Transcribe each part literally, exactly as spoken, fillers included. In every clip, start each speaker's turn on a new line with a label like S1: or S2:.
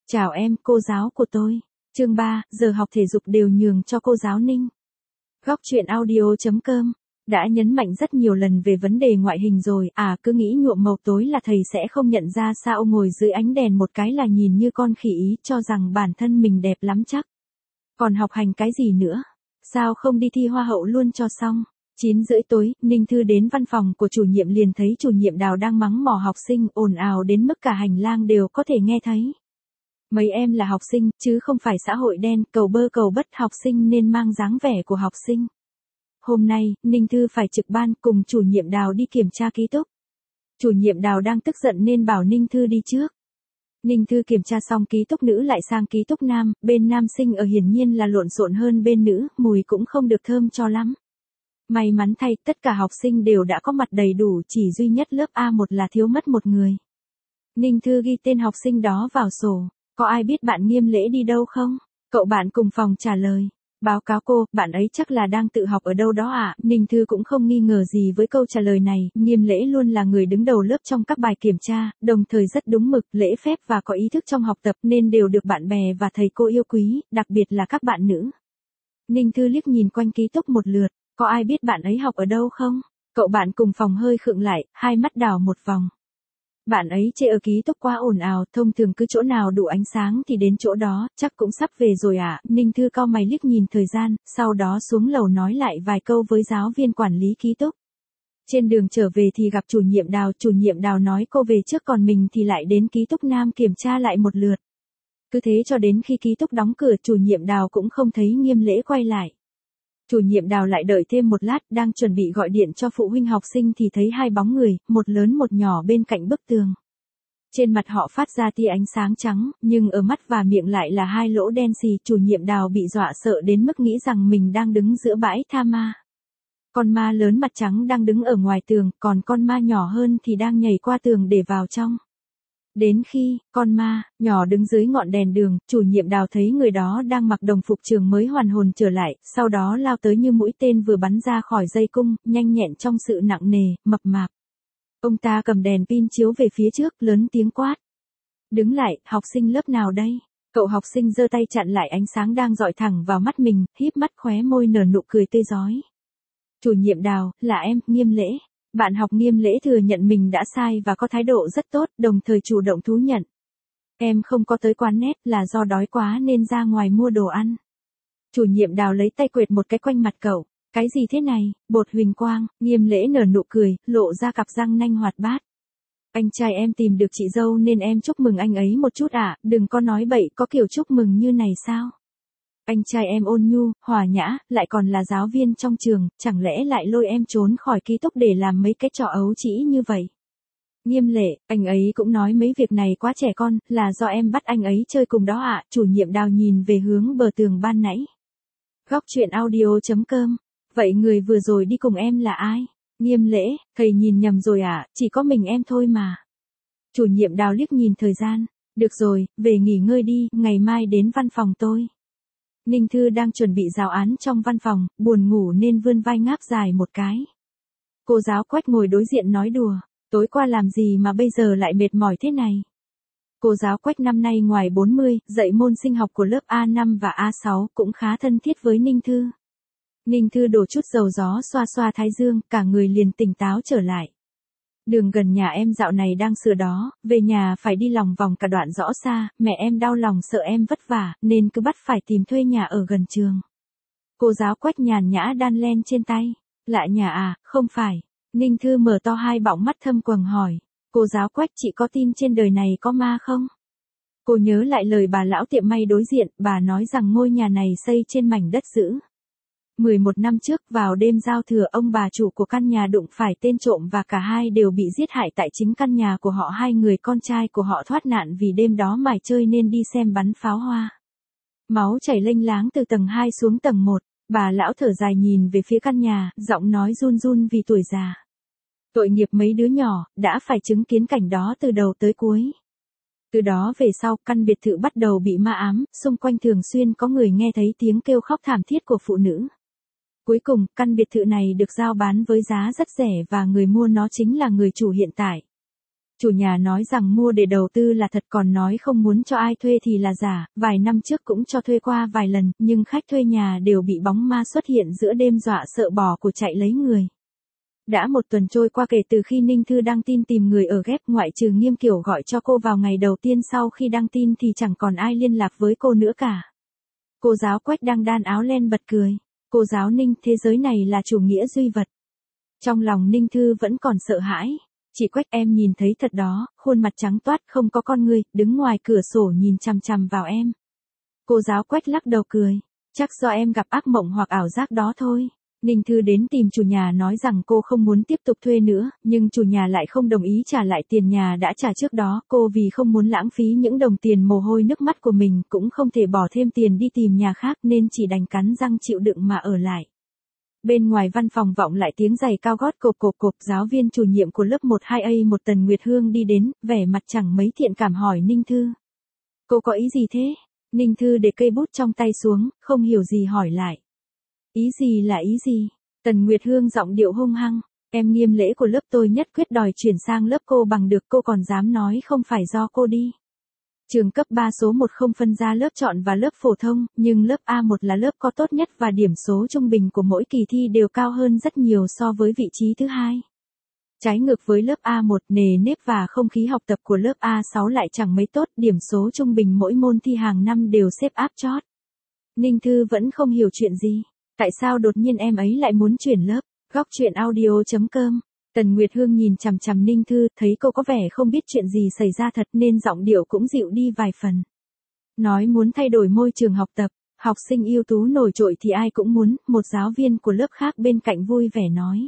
S1: Chào em, cô giáo của tôi. Chương ba, giờ học thể dục đều nhường cho cô giáo Ninh. Góc truyện audio chấm com đã nhấn mạnh rất nhiều lần về vấn đề ngoại hình rồi, à cứ nghĩ nhuộm màu tối là thầy sẽ không nhận ra sao, ngồi dưới ánh đèn một cái là nhìn như con khỉ ý, cho rằng bản thân mình đẹp lắm chắc. Còn học hành cái gì nữa? Sao không đi thi hoa hậu luôn cho xong? chín rưỡi tối, Ninh Thư đến văn phòng của chủ nhiệm liền thấy chủ nhiệm Đào đang mắng mỏ học sinh, ồn ào đến mức cả hành lang đều có thể nghe thấy. Mấy em là học sinh, chứ không phải xã hội đen, cầu bơ cầu bất, học sinh nên mang dáng vẻ của học sinh. Hôm nay, Ninh Thư phải trực ban cùng chủ nhiệm Đào đi kiểm tra ký túc. Chủ nhiệm Đào đang tức giận nên bảo Ninh Thư đi trước. Ninh Thư kiểm tra xong ký túc nữ lại sang ký túc nam, bên nam sinh ở hiển nhiên là lộn xộn hơn bên nữ, mùi cũng không được thơm cho lắm. May mắn thay, tất cả học sinh đều đã có mặt đầy đủ, chỉ duy nhất lớp A một là thiếu mất một người. Ninh Thư ghi tên học sinh đó vào sổ. Có ai biết bạn Nghiêm Lễ đi đâu không? Cậu bạn cùng phòng trả lời. Báo cáo cô, bạn ấy chắc là đang tự học ở đâu đó ạ. À? Ninh Thư cũng không nghi ngờ gì với câu trả lời này, Nghiêm Lễ luôn là người đứng đầu lớp trong các bài kiểm tra, đồng thời rất đúng mực, lễ phép và có ý thức trong học tập nên đều được bạn bè và thầy cô yêu quý, đặc biệt là các bạn nữ. Ninh Thư liếc nhìn quanh ký túc một lượt, có ai biết bạn ấy học ở đâu không? Cậu bạn cùng phòng hơi khựng lại, hai mắt đảo một vòng. Bạn ấy chê ở ký túc quá ồn ào, thông thường cứ chỗ nào đủ ánh sáng thì đến chỗ đó, chắc cũng sắp về rồi ạ. À? Ninh Thư cau mày liếc nhìn thời gian, sau đó xuống lầu nói lại vài câu với giáo viên quản lý ký túc. Trên đường trở về thì gặp chủ nhiệm Đào, chủ nhiệm Đào nói cô về trước còn mình thì lại đến ký túc nam kiểm tra lại một lượt. Cứ thế cho đến khi ký túc đóng cửa, chủ nhiệm Đào cũng không thấy Nghiêm Lễ quay lại. Chủ nhiệm Đào lại đợi thêm một lát, đang chuẩn bị gọi điện cho phụ huynh học sinh thì thấy hai bóng người, một lớn một nhỏ bên cạnh bức tường. Trên mặt họ phát ra tia ánh sáng trắng, nhưng ở mắt và miệng lại là hai lỗ đen xì. Chủ nhiệm Đào bị dọa sợ đến mức nghĩ rằng mình đang đứng giữa bãi tha ma. Con ma lớn mặt trắng đang đứng ở ngoài tường, còn con ma nhỏ hơn thì đang nhảy qua tường để vào trong. Đến khi, con ma, nhỏ đứng dưới ngọn đèn đường, chủ nhiệm Đào thấy người đó đang mặc đồng phục trường mới hoàn hồn trở lại, sau đó lao tới như mũi tên vừa bắn ra khỏi dây cung, nhanh nhẹn trong sự nặng nề, mập mạp. Ông ta cầm đèn pin chiếu về phía trước, lớn tiếng quát. Đứng lại, học sinh lớp nào đây? Cậu học sinh giơ tay chặn lại ánh sáng đang dọi thẳng vào mắt mình, híp mắt khóe môi nở nụ cười tươi rói. Chủ nhiệm Đào, là em, Nghiêm Lễ. Bạn học Nghiêm Lễ thừa nhận mình đã sai và có thái độ rất tốt, đồng thời chủ động thú nhận. Em không có tới quán net là do đói quá nên ra ngoài mua đồ ăn. Chủ nhiệm Đào lấy tay quệt một cái quanh mặt cậu. Cái gì thế này? Bột huỳnh quang. Nghiêm Lễ nở nụ cười, lộ ra cặp răng nanh hoạt bát. Anh trai em tìm được chị dâu nên em chúc mừng anh ấy một chút ạ, à? Đừng có nói bậy, có kiểu chúc mừng như này sao? Anh trai em ôn nhu, hòa nhã, lại còn là giáo viên trong trường, chẳng lẽ lại lôi em trốn khỏi ký túc để làm mấy cái trò ấu trĩ như vậy? Nghiêm Lễ, anh ấy cũng nói mấy việc này quá trẻ con, là do em bắt anh ấy chơi cùng đó ạ. À? Chủ nhiệm Đào nhìn về hướng bờ tường ban nãy. Góc truyện audio chấm com. Vậy người vừa rồi đi cùng em là ai? Nghiêm Lễ, thầy nhìn nhầm rồi ạ, à? Chỉ có mình em thôi mà. Chủ nhiệm Đào liếc nhìn thời gian. Được rồi, về nghỉ ngơi đi, ngày mai đến văn phòng tôi. Ninh Thư đang chuẩn bị giáo án trong văn phòng, buồn ngủ nên vươn vai ngáp dài một cái. Cô giáo Quách ngồi đối diện nói đùa, tối qua làm gì mà bây giờ lại mệt mỏi thế này? Cô giáo Quách năm nay ngoài bốn mươi, dạy môn sinh học của lớp A năm và A sáu, cũng khá thân thiết với Ninh Thư. Ninh Thư đổ chút dầu gió xoa xoa thái dương, cả người liền tỉnh táo trở lại. Đường gần nhà em dạo này đang sửa đó, về nhà phải đi lòng vòng cả đoạn rõ xa, mẹ em đau lòng sợ em vất vả, nên cứ bắt phải tìm thuê nhà ở gần trường. Cô giáo Quách nhàn nhã đan len trên tay. Lạ nhà à, không phải. Ninh Thư mở to hai bọng mắt thâm quầng hỏi. Cô giáo Quách, chị có tin trên đời này có ma không? Cô nhớ lại lời bà lão tiệm may đối diện, bà nói rằng ngôi nhà này xây trên mảnh đất dữ. mười một năm trước, vào đêm giao thừa, ông bà chủ của căn nhà đụng phải tên trộm và cả hai đều bị giết hại tại chính căn nhà của họ. Hai người con trai của họ thoát nạn vì đêm đó mải chơi nên đi xem bắn pháo hoa. Máu chảy lênh láng từ tầng hai xuống tầng một, bà lão thở dài nhìn về phía căn nhà, giọng nói run run vì tuổi già. Tội nghiệp mấy đứa nhỏ, đã phải chứng kiến cảnh đó từ đầu tới cuối. Từ đó về sau, căn biệt thự bắt đầu bị ma ám, xung quanh thường xuyên có người nghe thấy tiếng kêu khóc thảm thiết của phụ nữ. Cuối cùng, căn biệt thự này được giao bán với giá rất rẻ và người mua nó chính là người chủ hiện tại. Chủ nhà nói rằng mua để đầu tư là thật, còn nói không muốn cho ai thuê thì là giả, vài năm trước cũng cho thuê qua vài lần, nhưng khách thuê nhà đều bị bóng ma xuất hiện giữa đêm dọa sợ bỏ của chạy lấy người. Đã một tuần trôi qua kể từ khi Ninh Thư đăng tin tìm người ở ghép, ngoại trừ Nghiêm Kiều gọi cho cô vào ngày đầu tiên sau khi đăng tin thì chẳng còn ai liên lạc với cô nữa cả. Cô giáo Quách đang đan áo len bật cười. Cô giáo Ninh, thế giới này là chủ nghĩa duy vật. Trong lòng Ninh Thư vẫn còn sợ hãi. Chị Quách, em nhìn thấy thật đó, khuôn mặt trắng toát không có con người, đứng ngoài cửa sổ nhìn chằm chằm vào em. Cô giáo Quách lắc đầu cười. Chắc do em gặp ác mộng hoặc ảo giác đó thôi. Ninh Thư đến tìm chủ nhà nói rằng cô không muốn tiếp tục thuê nữa, nhưng chủ nhà lại không đồng ý trả lại tiền nhà đã trả trước đó. Cô vì không muốn lãng phí những đồng tiền mồ hôi nước mắt của mình, cũng không thể bỏ thêm tiền đi tìm nhà khác nên chỉ đành cắn răng chịu đựng mà ở lại. Bên ngoài văn phòng vọng lại tiếng giày cao gót cộp cộp cộp. Giáo viên chủ nhiệm của lớp một hai A một Tần Nguyệt Hương đi đến, vẻ mặt chẳng mấy thiện cảm hỏi Ninh Thư. Cô có ý gì thế? Ninh Thư để cây bút trong tay xuống, không hiểu gì hỏi lại. Ý gì là ý gì? Tần Nguyệt Hương giọng điệu hung hăng. Em nghiêm lễ của lớp tôi nhất quyết đòi chuyển sang lớp cô bằng được, cô còn dám nói không phải do cô đi. Trường cấp ba số một không phân ra lớp chọn và lớp phổ thông, nhưng lớp A một là lớp có tốt nhất và điểm số trung bình của mỗi kỳ thi đều cao hơn rất nhiều so với vị trí thứ hai. Trái ngược với lớp A một, nề nếp và không khí học tập của lớp A sáu lại chẳng mấy tốt, điểm số trung bình mỗi môn thi hàng năm đều xếp áp chót. Ninh Thư vẫn không hiểu chuyện gì. Tại sao đột nhiên em ấy lại muốn chuyển lớp? Góc truyện audio chấm com. Tần Nguyệt Hương nhìn chằm chằm Ninh Thư, thấy cô có vẻ không biết chuyện gì xảy ra thật nên giọng điệu cũng dịu đi vài phần. Nói muốn thay đổi môi trường học tập, học sinh ưu tú nổi trội thì ai cũng muốn, một giáo viên của lớp khác bên cạnh vui vẻ nói.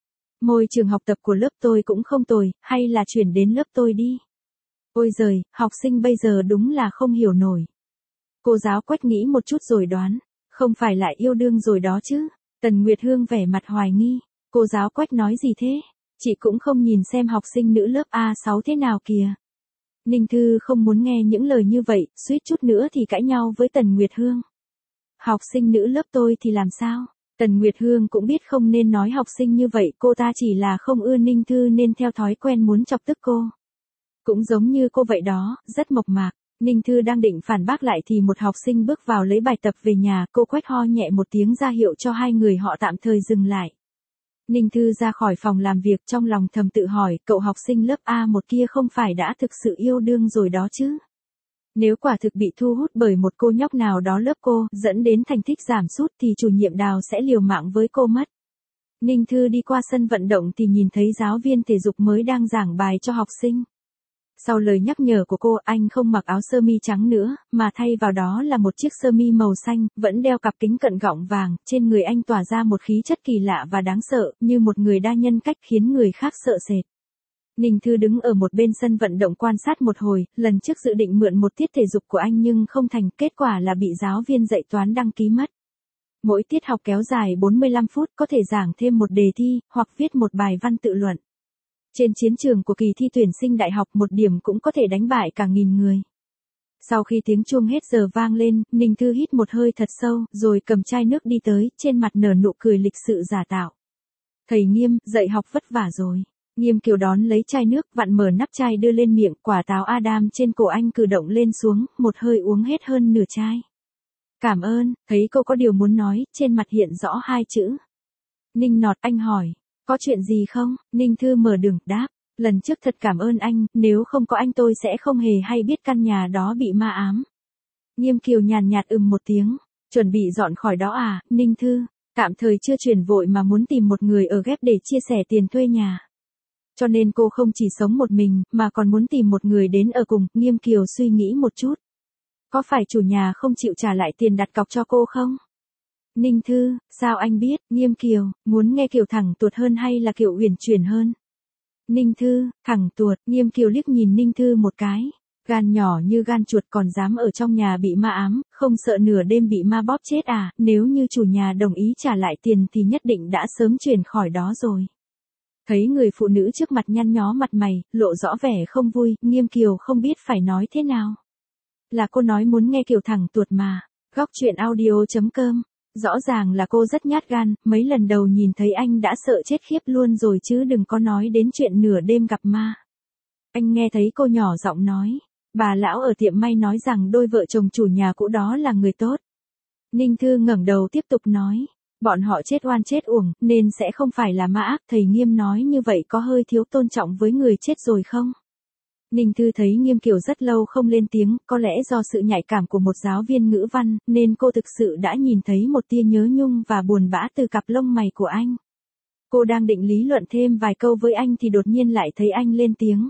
S1: Môi trường học tập của lớp tôi cũng không tồi, hay là chuyển đến lớp tôi đi. Ôi giời, học sinh bây giờ đúng là không hiểu nổi. Cô giáo Quách nghĩ một chút rồi đoán. Không phải lại yêu đương rồi đó chứ? Tần Nguyệt Hương vẻ mặt hoài nghi. Cô giáo Quách nói gì thế? Chị cũng không nhìn xem học sinh nữ lớp A sáu thế nào kìa. Ninh Thư không muốn nghe những lời như vậy, suýt chút nữa thì cãi nhau với Tần Nguyệt Hương. Học sinh nữ lớp tôi thì làm sao? Tần Nguyệt Hương cũng biết không nên nói học sinh như vậy, cô ta chỉ là không ưa Ninh Thư nên theo thói quen muốn chọc tức cô. Cũng giống như cô vậy đó, rất mộc mạc. Ninh Thư đang định phản bác lại thì một học sinh bước vào lấy bài tập về nhà, cô Quách ho nhẹ một tiếng ra hiệu cho hai người họ tạm thời dừng lại. Ninh Thư ra khỏi phòng làm việc trong lòng thầm tự hỏi, cậu học sinh lớp A một kia không phải đã thực sự yêu đương rồi đó chứ? Nếu quả thực bị thu hút bởi một cô nhóc nào đó lớp cô, dẫn đến thành tích giảm sút thì chủ nhiệm Đào sẽ liều mạng với cô mất. Ninh Thư đi qua sân vận động thì nhìn thấy giáo viên thể dục mới đang giảng bài cho học sinh. Sau lời nhắc nhở của cô, anh không mặc áo sơ mi trắng nữa, mà thay vào đó là một chiếc sơ mi màu xanh, vẫn đeo cặp kính cận gọng vàng, trên người anh tỏa ra một khí chất kỳ lạ và đáng sợ, như một người đa nhân cách khiến người khác sợ sệt. Ninh Thư đứng ở một bên sân vận động quan sát một hồi, lần trước dự định mượn một tiết thể dục của anh nhưng không thành, kết quả là bị giáo viên dạy toán đăng ký mất. Mỗi tiết học kéo dài bốn mươi lăm phút, có thể giảng thêm một đề thi, hoặc viết một bài văn tự luận. Trên chiến trường của kỳ thi tuyển sinh đại học, một điểm cũng có thể đánh bại cả nghìn người. Sau khi tiếng chuông hết giờ vang lên, Ninh Thư hít một hơi thật sâu, rồi cầm chai nước đi tới, trên mặt nở nụ cười lịch sự giả tạo. Thầy Nghiêm, dạy học vất vả rồi. Nghiêm Kiều đón lấy chai nước, vặn mở nắp chai đưa lên miệng, quả táo Adam trên cổ anh cử động lên xuống, một hơi uống hết hơn nửa chai. Cảm ơn, thấy cô có điều muốn nói, trên mặt hiện rõ hai chữ. Ninh nọt, anh hỏi. Có chuyện gì không? Ninh Thư mở đường, đáp. Lần trước thật cảm ơn anh, nếu không có anh tôi sẽ không hề hay biết căn nhà đó bị ma ám. Nghiêm Kiều nhàn nhạt ừm một tiếng. Chuẩn bị dọn khỏi đó à, Ninh Thư? Tạm thời chưa chuyển vội mà muốn tìm một người ở ghép để chia sẻ tiền thuê nhà. Cho nên cô không chỉ sống một mình, mà còn muốn tìm một người đến ở cùng. Nghiêm Kiều suy nghĩ một chút. Có phải chủ nhà không chịu trả lại tiền đặt cọc cho cô không? Ninh Thư, sao anh biết? Nghiêm Kiều, muốn nghe kiểu thẳng tuột hơn hay là kiểu uyển chuyển hơn? Ninh Thư, thẳng tuột. Nghiêm Kiều liếc nhìn Ninh Thư một cái. Gan nhỏ như gan chuột còn dám ở trong nhà bị ma ám, không sợ nửa đêm bị ma bóp chết à? Nếu như chủ nhà đồng ý trả lại tiền thì nhất định đã sớm chuyển khỏi đó rồi. Thấy người phụ nữ trước mặt nhăn nhó mặt mày, lộ rõ vẻ không vui, Nghiêm Kiều không biết phải nói thế nào. Là cô nói muốn nghe kiểu thẳng tuột mà. Góc truyện audio chấm com. Rõ ràng là cô rất nhát gan, mấy lần đầu nhìn thấy anh đã sợ chết khiếp luôn rồi chứ đừng có nói đến chuyện nửa đêm gặp ma. Anh nghe thấy cô nhỏ giọng nói. Bà lão ở tiệm may nói rằng đôi vợ chồng chủ nhà cũ đó là người tốt. Ninh Thư ngẩng đầu tiếp tục nói. Bọn họ chết oan chết uổng, nên sẽ không phải là ma ác. Thầy Nghiêm nói như vậy có hơi thiếu tôn trọng với người chết rồi không? Ninh Thư thấy Nghiêm Kiều rất lâu không lên tiếng, có lẽ do sự nhạy cảm của một giáo viên ngữ văn, nên cô thực sự đã nhìn thấy một tia nhớ nhung và buồn bã từ cặp lông mày của anh. Cô đang định lý luận thêm vài câu với anh thì đột nhiên lại thấy anh lên tiếng.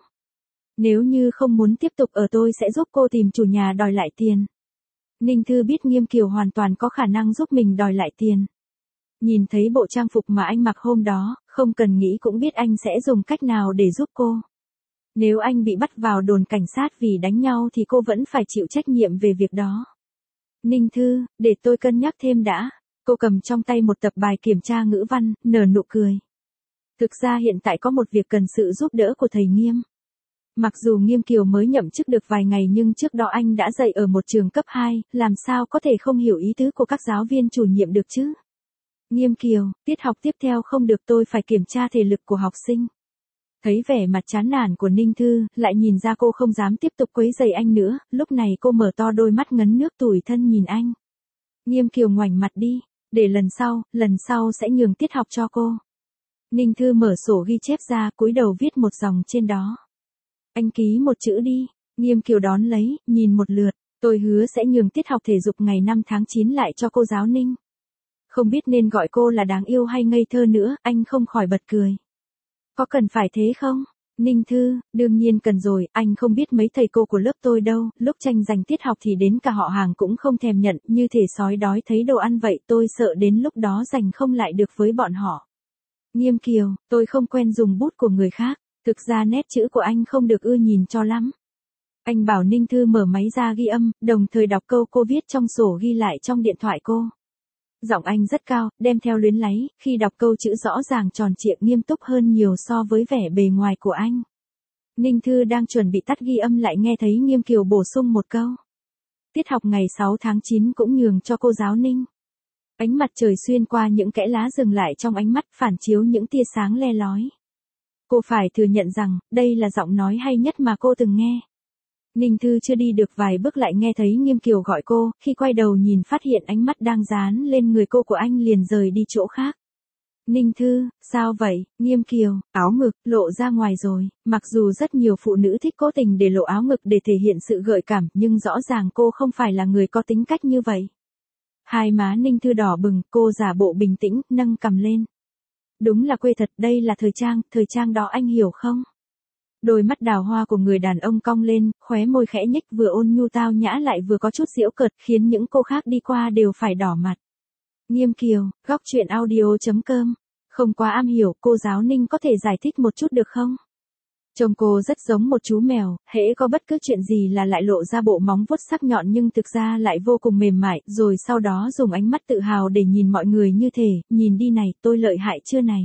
S1: Nếu như không muốn tiếp tục ở tôi sẽ giúp cô tìm chủ nhà đòi lại tiền. Ninh Thư biết Nghiêm Kiều hoàn toàn có khả năng giúp mình đòi lại tiền. Nhìn thấy bộ trang phục mà anh mặc hôm đó, không cần nghĩ cũng biết anh sẽ dùng cách nào để giúp cô. Nếu anh bị bắt vào đồn cảnh sát vì đánh nhau thì cô vẫn phải chịu trách nhiệm về việc đó. Ninh Thư, để tôi cân nhắc thêm đã. Cô cầm trong tay một tập bài kiểm tra ngữ văn, nở nụ cười. Thực ra hiện tại có một việc cần sự giúp đỡ của thầy Nghiêm. Mặc dù Nghiêm Kiều mới nhậm chức được vài ngày nhưng trước đó anh đã dạy ở một trường cấp hai, làm sao có thể không hiểu ý tứ của các giáo viên chủ nhiệm được chứ? Nghiêm Kiều, tiết học tiếp theo không được, tôi phải kiểm tra thể lực của học sinh. Thấy vẻ mặt chán nản của Ninh Thư, lại nhìn ra cô không dám tiếp tục quấy rầy anh nữa, lúc này cô mở to đôi mắt ngấn nước tủi thân nhìn anh. Nghiêm Kiều ngoảnh mặt đi, để lần sau, lần sau sẽ nhường tiết học cho cô. Ninh Thư mở sổ ghi chép ra, cúi đầu viết một dòng trên đó. Anh ký một chữ đi. Nghiêm Kiều đón lấy, nhìn một lượt. Tôi hứa sẽ nhường tiết học thể dục ngày năm tháng chín lại cho cô giáo Ninh. Không biết nên gọi cô là đáng yêu hay ngây thơ nữa, anh không khỏi bật cười. Có cần phải thế không? Ninh Thư, đương nhiên cần rồi, anh không biết mấy thầy cô của lớp tôi đâu, lúc tranh giành tiết học thì đến cả họ hàng cũng không thèm nhận, như thể sói đói thấy đồ ăn vậy, tôi sợ đến lúc đó giành không lại được với bọn họ. Nghiêm Kiều, tôi không quen dùng bút của người khác, thực ra nét chữ của anh không được ưa nhìn cho lắm. Anh bảo Ninh Thư mở máy ra ghi âm, đồng thời đọc câu cô viết trong sổ ghi lại trong điện thoại cô. Giọng anh rất cao, đem theo luyến láy, khi đọc câu chữ rõ ràng tròn trịa nghiêm túc hơn nhiều so với vẻ bề ngoài của anh. Ninh Thư đang chuẩn bị tắt ghi âm lại nghe thấy Nghiêm Kiều bổ sung một câu. Tiết học ngày sáu tháng chín cũng nhường cho cô giáo Ninh. Ánh mặt trời xuyên qua những kẽ lá dừng lại trong ánh mắt phản chiếu những tia sáng le lói. Cô phải thừa nhận rằng, đây là giọng nói hay nhất mà cô từng nghe. Ninh Thư chưa đi được vài bước lại nghe thấy Nghiêm Kiều gọi cô, khi quay đầu nhìn phát hiện ánh mắt đang dán lên người cô của anh liền rời đi chỗ khác. Ninh Thư, sao vậy? Nghiêm Kiều, áo ngực, lộ ra ngoài rồi, mặc dù rất nhiều phụ nữ thích cố tình để lộ áo ngực để thể hiện sự gợi cảm, nhưng rõ ràng cô không phải là người có tính cách như vậy. Hai má Ninh Thư đỏ bừng, cô giả bộ bình tĩnh, nâng cằm lên. Đúng là quê thật, đây là thời trang, thời trang đó anh hiểu không? Đôi mắt đào hoa của người đàn ông cong lên, khóe môi khẽ nhếch vừa ôn nhu tao nhã lại vừa có chút giễu cợt khiến những cô khác đi qua đều phải đỏ mặt. Nghiêm Kiều, góc truyện audio chấm com. Không quá am hiểu, cô giáo Ninh có thể giải thích một chút được không? Trông cô rất giống một chú mèo, hễ có bất cứ chuyện gì là lại lộ ra bộ móng vuốt sắc nhọn nhưng thực ra lại vô cùng mềm mại, rồi sau đó dùng ánh mắt tự hào để nhìn mọi người như thể, nhìn đi này, tôi lợi hại chưa này.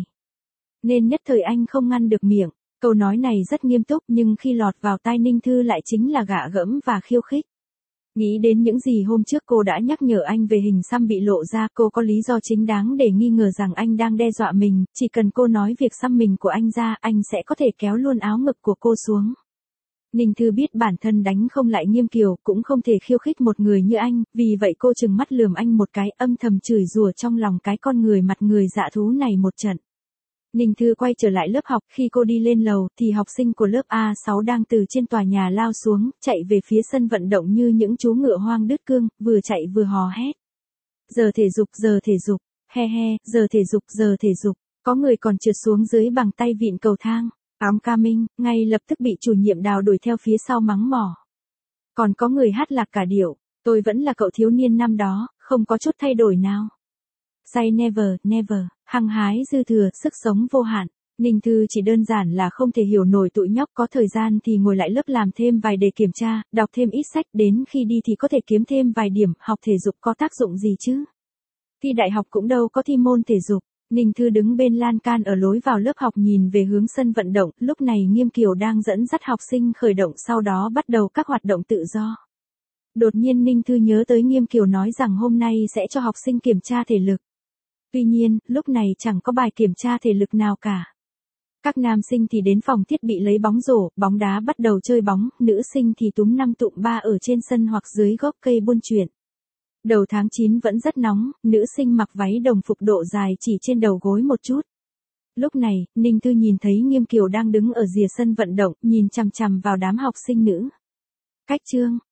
S1: Nên nhất thời anh không ngăn được miệng. Câu nói này rất nghiêm túc nhưng khi lọt vào tai Ninh Thư lại chính là gạ gẫm và khiêu khích. Nghĩ đến những gì hôm trước cô đã nhắc nhở anh về hình xăm bị lộ ra, cô có lý do chính đáng để nghi ngờ rằng anh đang đe dọa mình, chỉ cần cô nói việc xăm mình của anh ra, anh sẽ có thể kéo luôn áo ngực của cô xuống. Ninh Thư biết bản thân đánh không lại Nghiêm Kiều, cũng không thể khiêu khích một người như anh, vì vậy cô trừng mắt lườm anh một cái, âm thầm chửi rủa trong lòng cái con người mặt người dạ thú này một trận. Ninh Thư quay trở lại lớp học, khi cô đi lên lầu, thì học sinh của lớp A sáu đang từ trên tòa nhà lao xuống, chạy về phía sân vận động như những chú ngựa hoang đứt cương, vừa chạy vừa hò hét. Giờ thể dục, giờ thể dục, he he, giờ thể dục, giờ thể dục, có người còn trượt xuống dưới bằng tay vịn cầu thang, ám ca minh, ngay lập tức bị chủ nhiệm Đào đuổi theo phía sau mắng mỏ. Còn có người hát lạc cả điệu, tôi vẫn là cậu thiếu niên năm đó, không có chút thay đổi nào. Say never, never, hăng hái dư thừa, sức sống vô hạn. Ninh Thư chỉ đơn giản là không thể hiểu nổi tụi nhóc có thời gian thì ngồi lại lớp làm thêm vài đề kiểm tra, đọc thêm ít sách, đến khi đi thì có thể kiếm thêm vài điểm, học thể dục có tác dụng gì chứ? Thi đại học cũng đâu có thi môn thể dục. Ninh Thư đứng bên lan can ở lối vào lớp học nhìn về hướng sân vận động, lúc này Nghiêm Kiều đang dẫn dắt học sinh khởi động sau đó bắt đầu các hoạt động tự do. Đột nhiên Ninh Thư nhớ tới Nghiêm Kiều nói rằng hôm nay sẽ cho học sinh kiểm tra thể lực. Tuy nhiên, lúc này chẳng có bài kiểm tra thể lực nào cả. Các nam sinh thì đến phòng thiết bị lấy bóng rổ, bóng đá bắt đầu chơi bóng, nữ sinh thì túm năm tụm ba ở trên sân hoặc dưới gốc cây buôn chuyện. Đầu tháng chín vẫn rất nóng, nữ sinh mặc váy đồng phục độ dài chỉ trên đầu gối một chút. Lúc này, Ninh Thư nhìn thấy Nghiêm Kiều đang đứng ở rìa sân vận động, nhìn chằm chằm vào đám học sinh nữ. Cách chương